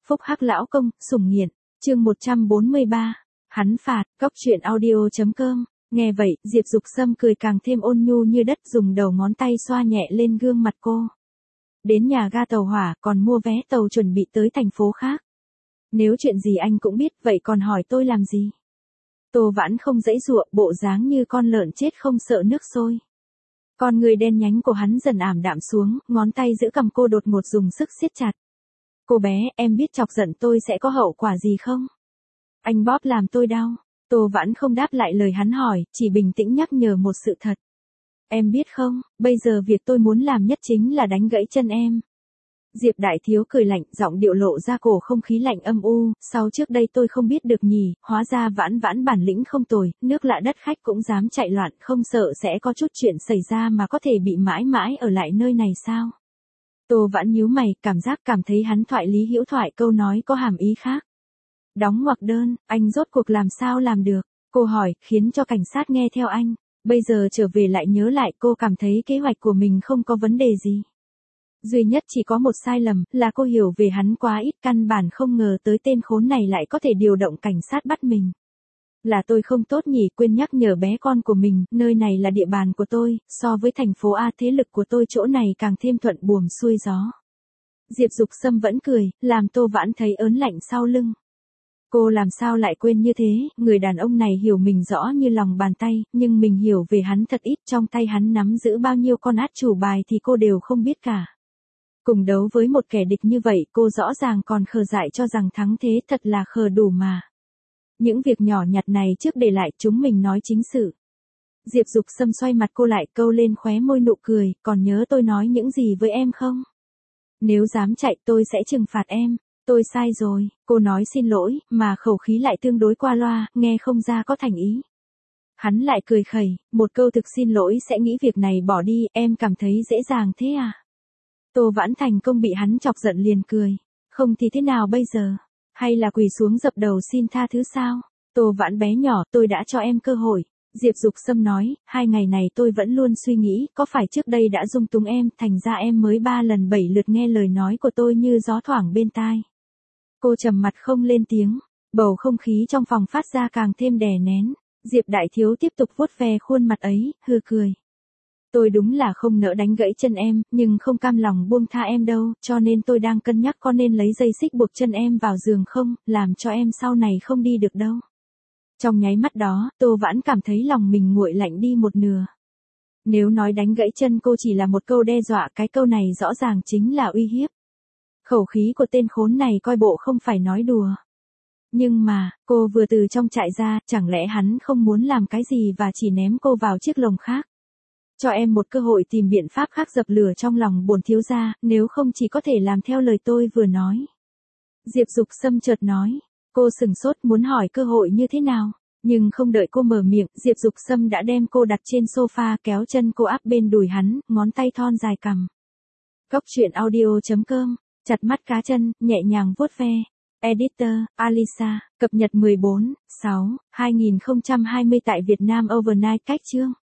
Phúc Hắc lão công, sủng nghiện, chương 143. Hắn phạt, cóc truyện audio.com. Nghe vậy, Diệp Dục Sâm cười càng thêm ôn nhu như đất, dùng đầu ngón tay xoa nhẹ lên gương mặt cô. Đến nhà ga tàu hỏa, còn mua vé tàu chuẩn bị tới thành phố khác. Nếu chuyện gì anh cũng biết, vậy còn hỏi tôi làm gì? Tô Vãn không giãy giụa, bộ dáng như con lợn chết không sợ nước sôi. Con người đen nhánh của hắn dần ảm đạm xuống, ngón tay giữ cầm cô đột ngột dùng sức siết chặt. Cô bé, em biết chọc giận tôi sẽ có hậu quả gì không? Anh bóp làm tôi đau. Tô Vãn không đáp lại lời hắn hỏi, chỉ bình tĩnh nhắc nhở một sự thật. Em biết không, bây giờ việc tôi muốn làm nhất chính là đánh gãy chân em. Diệp Đại Thiếu cười lạnh, giọng điệu lộ ra cổ không khí lạnh âm u, sau trước đây tôi không biết được nhỉ, hóa ra Vãn Vãn bản lĩnh không tồi, nước lạ đất khách cũng dám chạy loạn, không sợ sẽ có chút chuyện xảy ra mà có thể bị mãi mãi ở lại nơi này sao? Tô Vãn nhíu mày, cảm thấy hắn thoại lý hữu thoại, câu nói có hàm ý khác. Đóng ngoặc đơn, anh rốt cuộc làm sao làm được? Cô hỏi, khiến cho cảnh sát nghe theo anh. Bây giờ trở về lại nhớ lại, cô cảm thấy kế hoạch của mình không có vấn đề gì. Duy nhất chỉ có một sai lầm, là cô hiểu về hắn quá ít, căn bản không ngờ tới tên khốn này lại có thể điều động cảnh sát bắt mình. Là tôi không tốt nhỉ, quên nhắc nhở bé con của mình, nơi này là địa bàn của tôi, so với thành phố A thế lực của tôi chỗ này càng thêm thuận buồm xuôi gió. Diệp Dục Sâm vẫn cười, làm Tô Vãn thấy ớn lạnh sau lưng. Cô làm sao lại quên như thế, người đàn ông này hiểu mình rõ như lòng bàn tay, nhưng mình hiểu về hắn thật ít, trong tay hắn nắm giữ bao nhiêu con át chủ bài thì cô đều không biết cả. Cùng đấu với một kẻ địch như vậy, cô rõ ràng còn khờ dại cho rằng thắng thế, thật là khờ đủ mà. Những việc nhỏ nhặt này trước để lại, chúng mình nói chính sự. Diệp Dục Sâm xoay mặt cô lại, câu lên khóe môi nụ cười, còn nhớ tôi nói những gì với em không? Nếu dám chạy tôi sẽ trừng phạt em. Tôi sai rồi, cô nói xin lỗi, mà khẩu khí lại tương đối qua loa, nghe không ra có thành ý. Hắn lại cười khẩy, một câu thực xin lỗi sẽ nghĩ việc này bỏ đi, em cảm thấy dễ dàng thế à? Tô Vãn thành công bị hắn chọc giận liền cười. Không thì thế nào bây giờ? Hay là quỳ xuống dập đầu xin tha thứ sao? Tô Vãn bé nhỏ, tôi đã cho em cơ hội. Diệp Dục Sâm nói, 2 ngày này tôi vẫn luôn suy nghĩ, có phải trước đây đã dung túng em, thành ra em mới 3 lần 7 lượt nghe lời nói của tôi như gió thoảng bên tai. Cô trầm mặt không lên tiếng, bầu không khí trong phòng phát ra càng thêm đè nén. Diệp Đại Thiếu tiếp tục vuốt ve khuôn mặt ấy, hừ cười. Tôi đúng là không nỡ đánh gãy chân em, nhưng không cam lòng buông tha em đâu, cho nên tôi đang cân nhắc có nên lấy dây xích buộc chân em vào giường không, làm cho em sau này không đi được đâu. Trong nháy mắt đó, Tô Vãn cảm thấy lòng mình nguội lạnh đi một nửa. Nếu nói đánh gãy chân cô chỉ là một câu đe dọa, cái câu này rõ ràng chính là uy hiếp. Khẩu khí của tên khốn này coi bộ không phải nói đùa. Nhưng mà, cô vừa từ trong trại ra, chẳng lẽ hắn không muốn làm cái gì và chỉ ném cô vào chiếc lồng khác? Cho em một cơ hội tìm biện pháp khác dập lửa trong lòng bổn thiếu gia, nếu không chỉ có thể làm theo lời tôi vừa nói. Diệp Dục Sâm chợt nói, cô sừng sốt muốn hỏi cơ hội như thế nào, nhưng không đợi cô mở miệng, Diệp Dục Sâm đã đem cô đặt trên sofa, kéo chân cô áp bên đùi hắn, ngón tay thon dài cầm. Cóc truyện audio.com, chặt mắt cá chân, nhẹ nhàng vuốt ve. Editor, Alisa, cập nhật 14/6/2020 tại Việt Nam Overnight cách chương.